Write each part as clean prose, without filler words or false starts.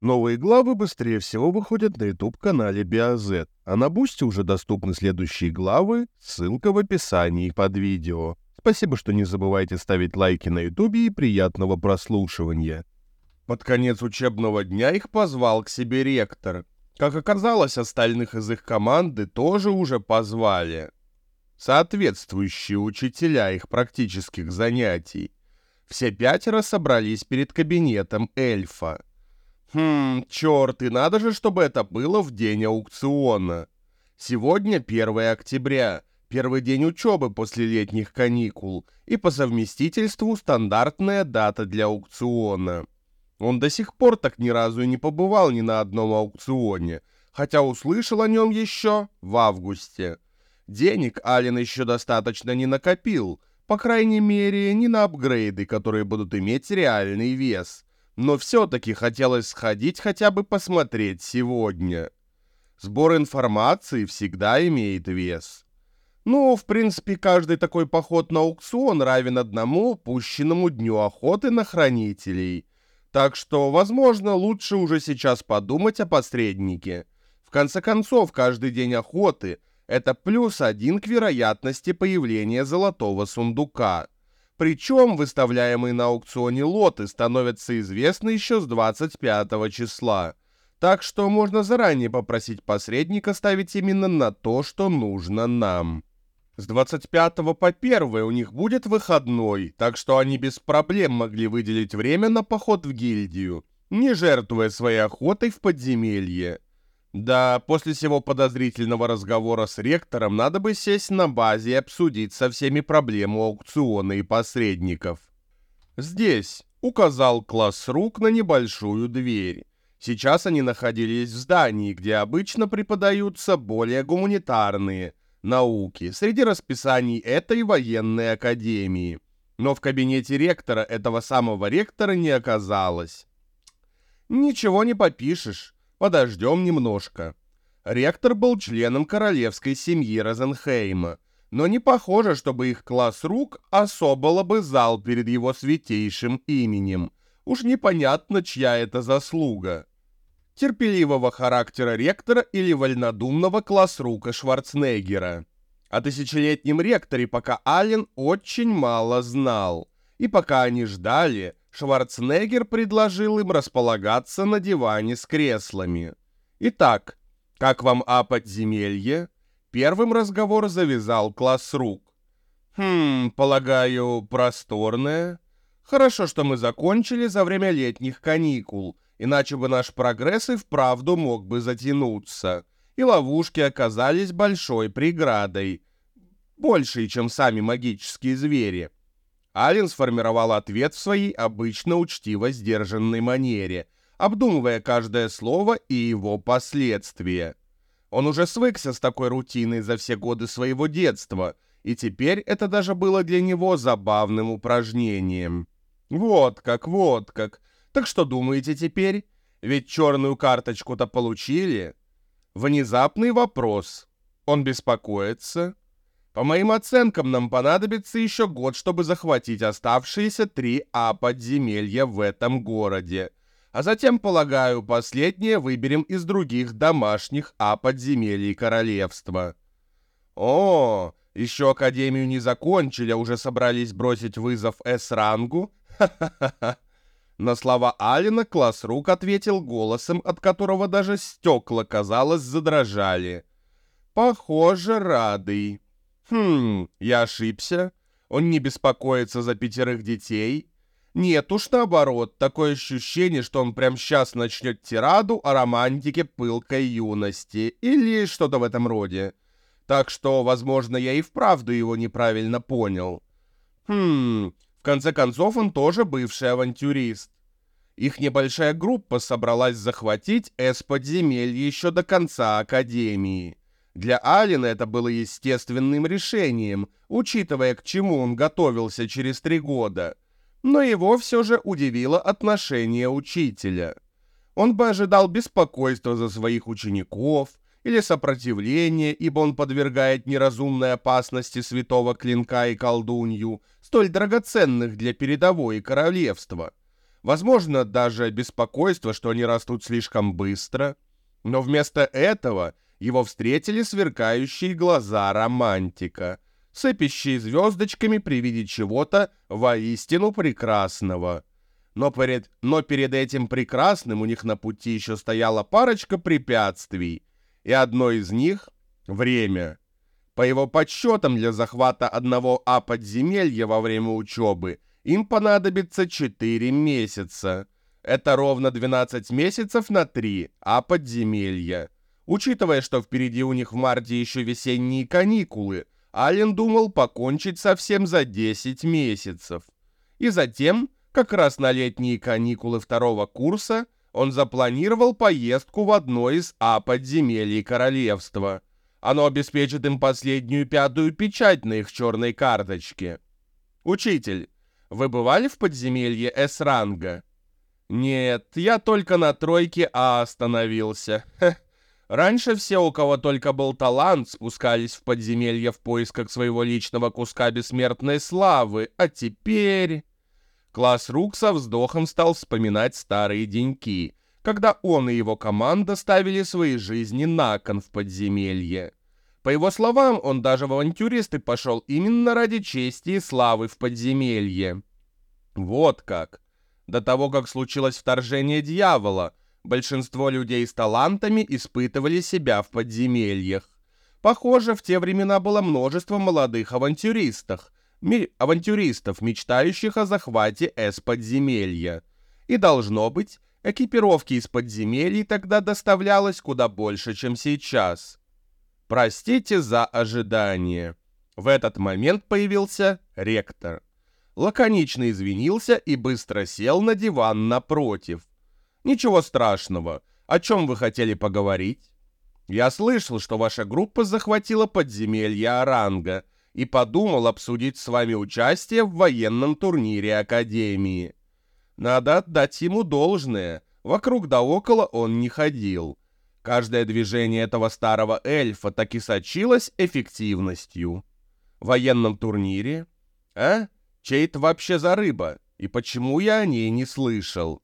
Новые главы быстрее всего выходят на YouTube-канале BioZ, а на Бусти уже доступны следующие главы, ссылка в описании под видео. Спасибо, что не забывайте ставить лайки на YouTube и приятного прослушивания. Под конец учебного дня их позвал к себе ректор. Как оказалось, остальных из их команды тоже уже позвали. Соответствующие учителя их практических занятий. Все 5 собрались перед кабинетом эльфа. Черт, и надо же, чтобы это было в день аукциона. Сегодня 1 октября, первый день учебы после летних каникул, и по совместительству стандартная дата для аукциона. Он до сих пор так ни разу и не побывал ни на одном аукционе, хотя услышал о нем еще в августе. Денег Ален еще достаточно не накопил, по крайней мере, не на апгрейды, которые будут иметь реальный вес. Но все-таки хотелось сходить хотя бы посмотреть сегодня. Сбор информации всегда имеет вес. Ну, в принципе, каждый такой поход на аукцион равен одному упущенному дню охоты на хранителей. Так что, возможно, лучше уже сейчас подумать о посреднике. В конце концов, каждый день охоты – это +1 к вероятности появления золотого сундука. Причем выставляемые на аукционе лоты становятся известны еще с 25 числа. Так что можно заранее попросить посредника ставить именно на то, что нужно нам. С 25 по 1 у них будет выходной, так что они без проблем могли выделить время на поход в гильдию, не жертвуя своей охотой в подземелье. Да, после всего подозрительного разговора с ректором надо бы сесть на базе и обсудить со всеми проблему аукциона и посредников. Здесь указал класс рук на небольшую дверь. Сейчас они находились в здании, где обычно преподаются более гуманитарные науки среди расписаний этой военной академии. Но в кабинете ректора этого самого ректора не оказалось. Ничего не попишешь. Подождем немножко. Ректор был членом королевской семьи Розенхейма, но не похоже, чтобы их класс рук особо лобызал перед его святейшим именем. Уж непонятно, чья это заслуга. Терпеливого характера ректора или вольнодумного классрука Шварценеггера. О тысячелетнем ректоре пока Ален очень мало знал. И пока они ждали, Шварценеггер предложил им располагаться на диване с креслами. Итак, как вам подземелье? Первым разговор завязал классрук. Полагаю, просторное. Хорошо, что мы закончили за время летних каникул, иначе бы наш прогресс и вправду мог бы затянуться, и ловушки оказались большой преградой, большей, чем сами магические звери. Ален сформировал ответ в своей обычно учтиво сдержанной манере, обдумывая каждое слово и его последствия. Он уже свыкся с такой рутиной за все годы своего детства, и теперь это даже было для него забавным упражнением. Вот как, вот как. Так что думаете теперь? Ведь черную карточку-то получили? Внезапный вопрос. Он беспокоится? По моим оценкам, нам понадобится еще год, чтобы захватить оставшиеся 3 подземелья в этом городе. А затем, полагаю, последнее выберем из других домашних подземелий королевства. О, еще Академию не закончили, а уже собрались бросить вызов С-рангу? Ха-ха-ха. На слова Алена классрук ответил голосом, от которого даже стекла, казалось, задрожали. Похоже, радый. Я ошибся? Он не беспокоится за 5 детей? Нет уж, наоборот, такое ощущение, что он прямо сейчас начнет тираду о романтике пылкой юности или что-то в этом роде. Так что, возможно, я и вправду его неправильно понял. В конце концов, он тоже бывший авантюрист. Их небольшая группа собралась захватить С-подземелье еще до конца Академии. Для Алена это было естественным решением, учитывая, к чему он готовился через 3 года. Но его все же удивило отношение учителя. Он бы ожидал беспокойства за своих учеников или сопротивления, ибо он подвергает неразумной опасности святого клинка и колдунью, столь драгоценных для передовой королевства. Возможно, даже беспокойство, что они растут слишком быстро. Но вместо этого его встретили сверкающие глаза романтика, сыпящие звездочками при виде чего-то воистину прекрасного. Но перед этим прекрасным у них на пути еще стояла парочка препятствий, и одно из них — время. По его подсчетам, для захвата одного подземелья во время учебы им понадобится 4 месяца. Это ровно 12 месяцев на 3 подземелья. Учитывая, что впереди у них в марте еще весенние каникулы, Ален думал покончить совсем за 10 месяцев. И затем, как раз на летние каникулы 2-го курса, он запланировал поездку в одно из подземелий королевства. Оно обеспечит им последнюю 5-ю печать на их черной карточке. «Учитель, вы бывали в подземелье С-ранга?» «Нет, я только на 3-ке остановился. Раньше все, у кого только был талант, спускались в подземелье в поисках своего личного куска бессмертной славы, а теперь...» Класс Рук со вздохом стал вспоминать старые деньки, когда он и его команда ставили свои жизни на кон в подземелье. По его словам, он даже в авантюристы пошел именно ради чести и славы в подземелье. Вот как. До того, как случилось вторжение дьявола, большинство людей с талантами испытывали себя в подземельях. Похоже, в те времена было множество молодых авантюристов, мечтающих о захвате С-подземелья. И должно быть, экипировки из подземелий тогда доставлялось куда больше, чем сейчас. Простите за ожидание. В этот момент появился ректор. Лаконично извинился и быстро сел на диван напротив. «Ничего страшного. О чем вы хотели поговорить?» «Я слышал, что ваша группа захватила подземелье Оранга и подумал обсудить с вами участие в военном турнире Академии. Надо отдать ему должное. Вокруг да около он не ходил. Каждое движение этого старого эльфа так и сочилось эффективностью. В военном турнире? Чей это вообще за рыба? И почему я о ней не слышал?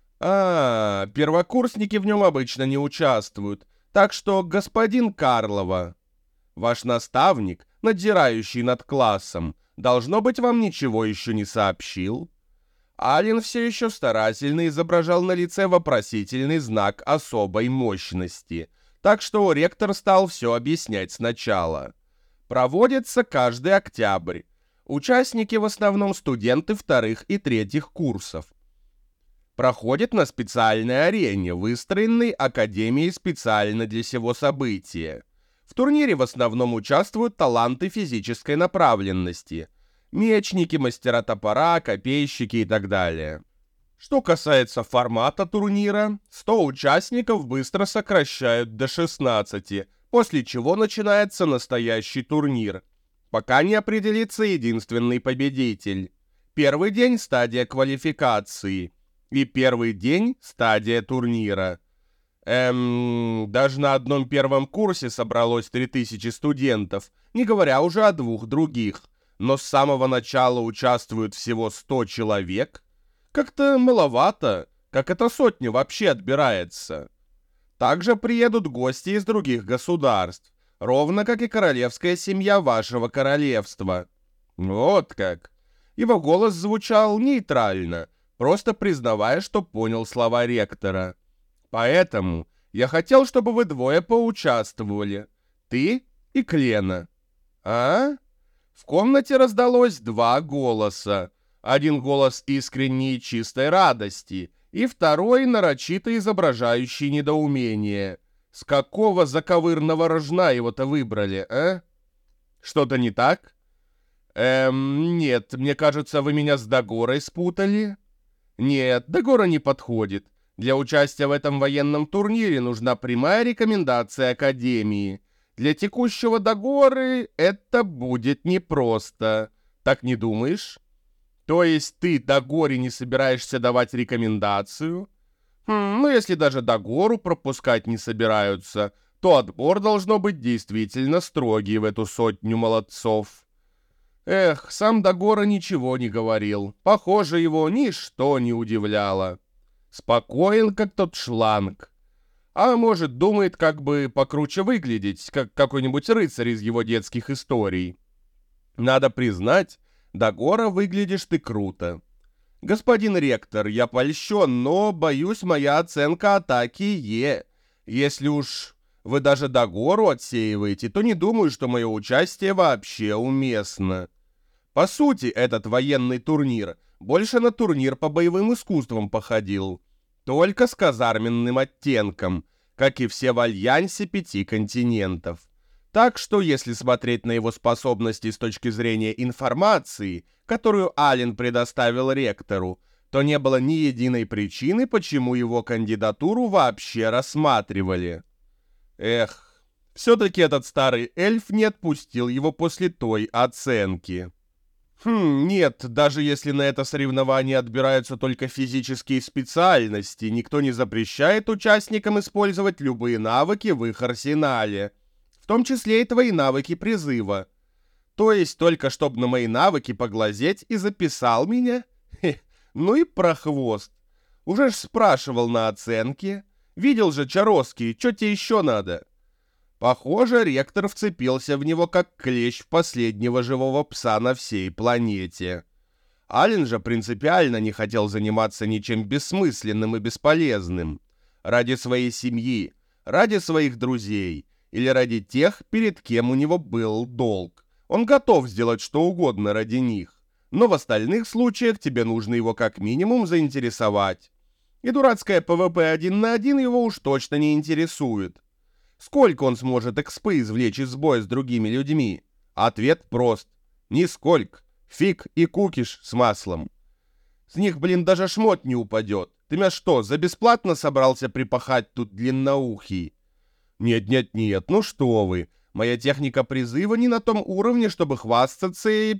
Первокурсники в нем обычно не участвуют. Так что, господин Карлова, ваш наставник, надзирающий над классом, должно быть, вам ничего еще не сообщил?» Ален все еще старательно изображал на лице вопросительный знак особой мощности, так что ректор стал все объяснять сначала. Проводится каждый октябрь. Участники в основном студенты 2-х и 3-х курсов. Проходит на специальной арене, выстроенной Академией специально для сего события. В турнире в основном участвуют таланты физической направленности. Мечники, мастера топора, копейщики и так далее. Что касается формата турнира, 100 участников быстро сокращают до 16, после чего начинается настоящий турнир, пока не определится единственный победитель. Первый день — стадия квалификации, и первый день — стадия турнира. Даже на одном первом курсе собралось 3000 студентов, не говоря уже о 2 других, но с самого начала участвуют всего 100 человек. Как-то маловато, как эта сотня вообще отбирается. Также приедут гости из других государств, ровно как и королевская семья вашего королевства. Вот как. Его голос звучал нейтрально, просто признавая, что понял слова ректора. Поэтому я хотел, чтобы вы двое поучаствовали. Ты и Клена. В комнате раздалось 2 голоса. Один голос искренней и чистой радости, и второй нарочито изображающий недоумение. С какого заковырного рожна его-то выбрали, а? Что-то не так? Нет, мне кажется, вы меня с Дагорой спутали. Нет, Дагора не подходит. Для участия в этом военном турнире нужна прямая рекомендация Академии. Для текущего Дагоры это будет непросто. Так не думаешь? То есть ты Дагоре не собираешься давать рекомендацию? Ну, если даже Дагору пропускать не собираются, то отбор должно быть действительно строгий в эту сотню молодцов. Эх, сам Дагора ничего не говорил. Похоже, его ничто не удивляло. Спокоен, как тот шланг. А может, думает, как бы покруче выглядеть, как какой-нибудь рыцарь из его детских историй. Надо признать, Дагора, выглядишь ты круто. Господин ректор, я польщен, но, боюсь, моя оценка атаки Е. Если уж вы даже Дагору отсеиваете, то не думаю, что мое участие вообще уместно. По сути, этот военный турнир больше на турнир по боевым искусствам походил. Только с казарменным оттенком, как и все в Альянсе 5 континентов. Так что, если смотреть на его способности с точки зрения информации, которую Ален предоставил ректору, то не было ни единой причины, почему его кандидатуру вообще рассматривали. Эх, все-таки этот старый эльф не отпустил его после той оценки. Нет, даже если на это соревнование отбираются только физические специальности, никто не запрещает участникам использовать любые навыки в их арсенале, в том числе и твои навыки призыва. То есть только чтобы на мои навыки поглазеть и записал меня? Ну и прохвост. Уже ж спрашивал на оценке. Видел же, Чаровский, что тебе еще надо? Похоже, ректор вцепился в него как клещ в последнего живого пса на всей планете. Ален же принципиально не хотел заниматься ничем бессмысленным и бесполезным. Ради своей семьи, ради своих друзей или ради тех, перед кем у него был долг. Он готов сделать что угодно ради них. Но в остальных случаях тебе нужно его как минимум заинтересовать. И дурацкая ПВП 1 на 1 его уж точно не интересует. Сколько он сможет экспы извлечь из боя с другими людьми? Ответ прост. Нисколько. Фиг и кукиш с маслом. С них, даже шмот не упадет. Ты меня что, за бесплатно собрался припахать тут длинноухий? Нет, ну что вы. Моя техника призыва не на том уровне, чтобы хвастаться ей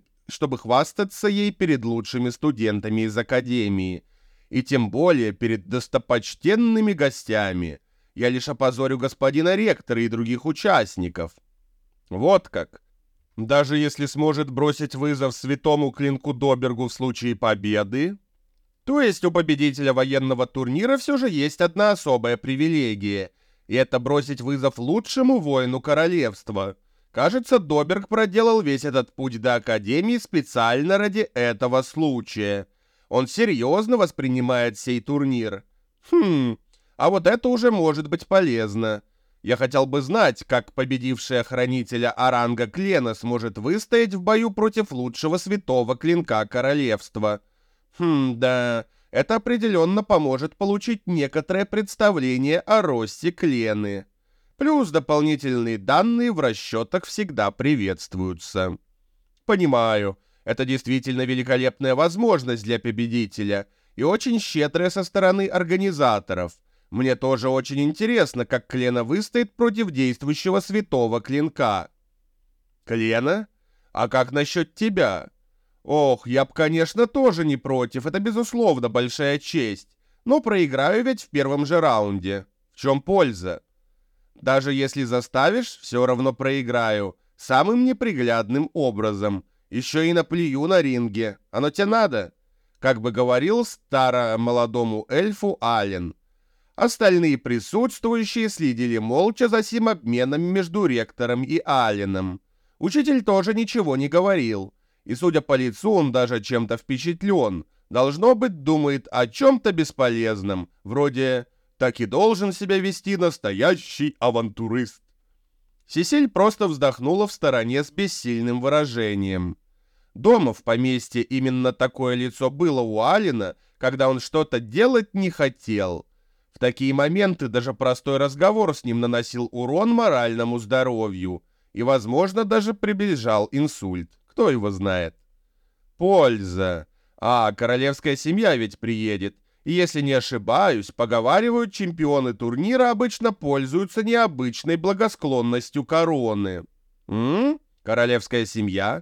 перед лучшими студентами из академии. И тем более перед достопочтенными гостями. Я лишь опозорю господина ректора и других участников. Вот как. Даже если сможет бросить вызов святому клинку Добергу в случае победы. То есть у победителя военного турнира все же есть одна особая привилегия. И это бросить вызов лучшему воину королевства. Кажется, Доберг проделал весь этот путь до Академии специально ради этого случая. Он серьезно воспринимает сей турнир. А вот это уже может быть полезно. Я хотел бы знать, как победившая хранителя Оранга Клена сможет выстоять в бою против лучшего святого клинка королевства. Да, это определенно поможет получить некоторое представление о росте Клены. Плюс дополнительные данные в расчетах всегда приветствуются. Понимаю, это действительно великолепная возможность для победителя и очень щедрая со стороны организаторов. Мне тоже очень интересно, как Клена выстоит против действующего святого клинка. Клена? А как насчет тебя? Ох, я б, конечно, тоже не против, это безусловно большая честь. Но проиграю ведь в первом же раунде. В чем польза? Даже если заставишь, все равно проиграю. Самым неприглядным образом. Еще и наплюю на ринге. Оно тебе надо? Как бы говорил старо-молодому эльфу Ален. Остальные присутствующие следили молча за сим обменом между ректором и Аленом. Учитель тоже ничего не говорил. И, судя по лицу, он даже чем-то впечатлен. Должно быть, думает о чем-то бесполезном. Вроде «так и должен себя вести настоящий авантюрист». Сесиль просто вздохнула в стороне с бессильным выражением. Дома в поместье именно такое лицо было у Алена, когда он что-то делать не хотел. В такие моменты даже простой разговор с ним наносил урон моральному здоровью и, возможно, даже приближал инсульт. Кто его знает? Польза. Королевская семья ведь приедет. И если не ошибаюсь, поговаривают, чемпионы турнира обычно пользуются необычной благосклонностью короны. Королевская семья?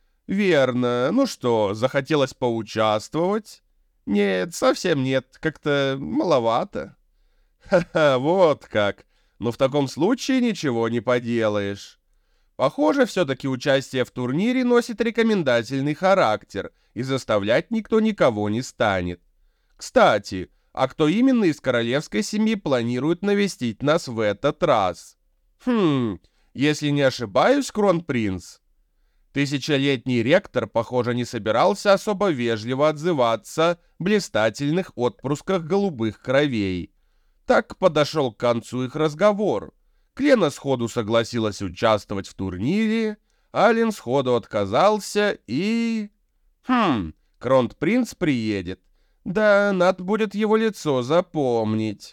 Верно. Ну что, захотелось поучаствовать? Нет, совсем нет. Как-то маловато. Ха-ха, вот как. Но в таком случае ничего не поделаешь. Похоже, все-таки участие в турнире носит рекомендательный характер, и заставлять никто никого не станет. Кстати, а кто именно из королевской семьи планирует навестить нас в этот раз? Если не ошибаюсь, кронпринц. Тысячелетний ректор, похоже, не собирался особо вежливо отзываться в блистательных отпрысках голубых кровей. Так подошел к концу их разговор. Клена сходу согласилась участвовать в турнире, Ален сходу отказался и... Кронпринц приедет. Да, надо будет его лицо запомнить.